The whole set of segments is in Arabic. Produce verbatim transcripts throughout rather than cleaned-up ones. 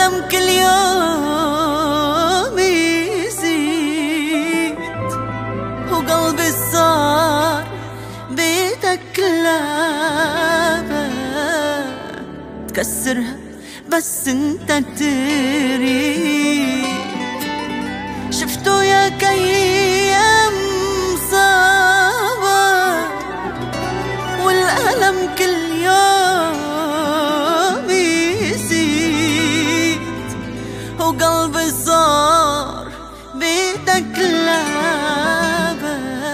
والألم كل يوم يزيد، وقلبي صار بيدك لعبة تكسرها بس انت تريد. شفتوا يا كيام صعبة والألم كل يوم يزيد، وقلبي صار بيدك لعبة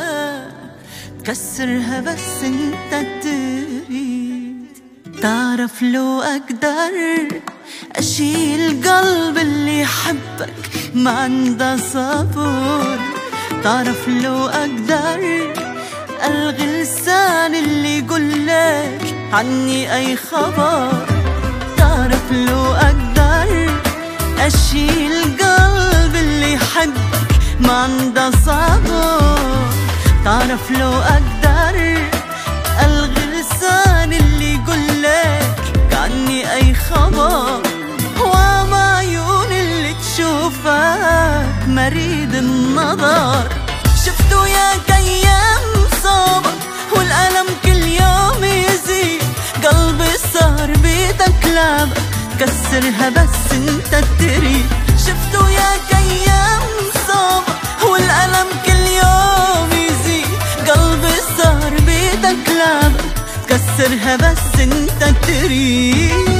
تكسرها بس انت تريد. تعرف لو أقدر أشيل قلب اللي يحبك ما عنده صبر، تعرف لو أقدر ألغي لسان اللي يقولك عني أي خبر، تعرف لو أقدر أشيل قلب اللي يحبك ما عنده صبر، تعرف لو أقدر ألغي لسان اللي يقولك عني أي خبر، وما عيون اللي تشوفك مريد النظر. شفتوا يا كيام صابر والألم كل يوم يزيد، قلبي صار بيدك لعبة كسرها بس انت تريد. شفتوا يا كيام صابر والألم كل يوم يزيد، قلبي صار بيدك لعبة كسرها بس انت تريد.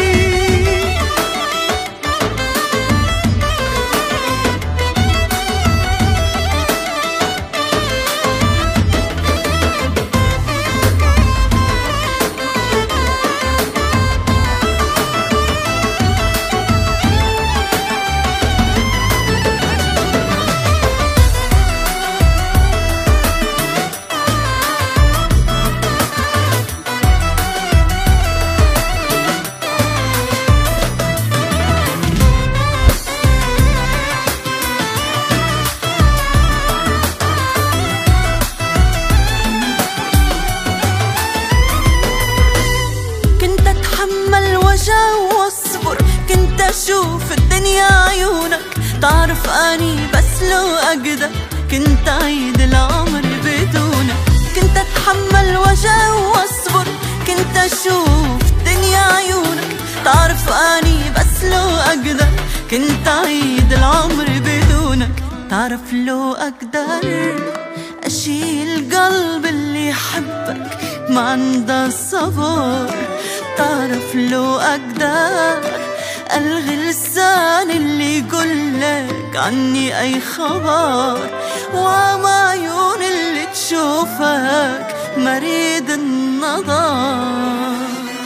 واصبر كنت اشوف الدنيا عيونك، تعرف اني بس لو اقدر كنت اعيد العمر بدونك. كنت اتحمل وجع واصبر كنت اشوف الدنيا عيونك، تعرف اني بس لو اقدر كنت اعيد العمر بدونك. تعرف لو اقدر اشيل قلب اللي يحبك ما عنده صبر، تعرف لو أقدر ألغي لسان اللي يقولك عني أي خبر، وما عيون اللي تشوفك مريد النظر.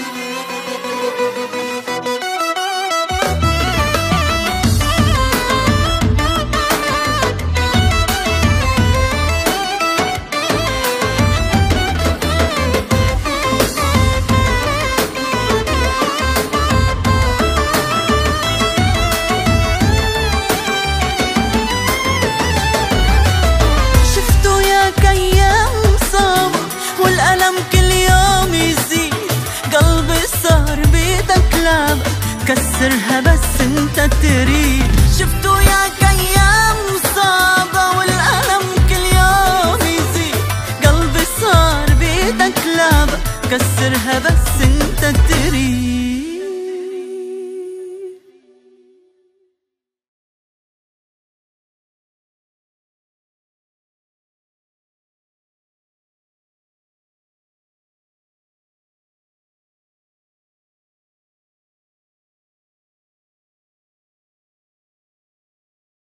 والألم كل يوم يزيد، قلبي صار بيدك لعبة كسرها بس انت تريد. شفتوا يا كيام صعبة والألم كل يوم يزيد، قلبي صار بيدك لعبة كسرها بس انت تريد.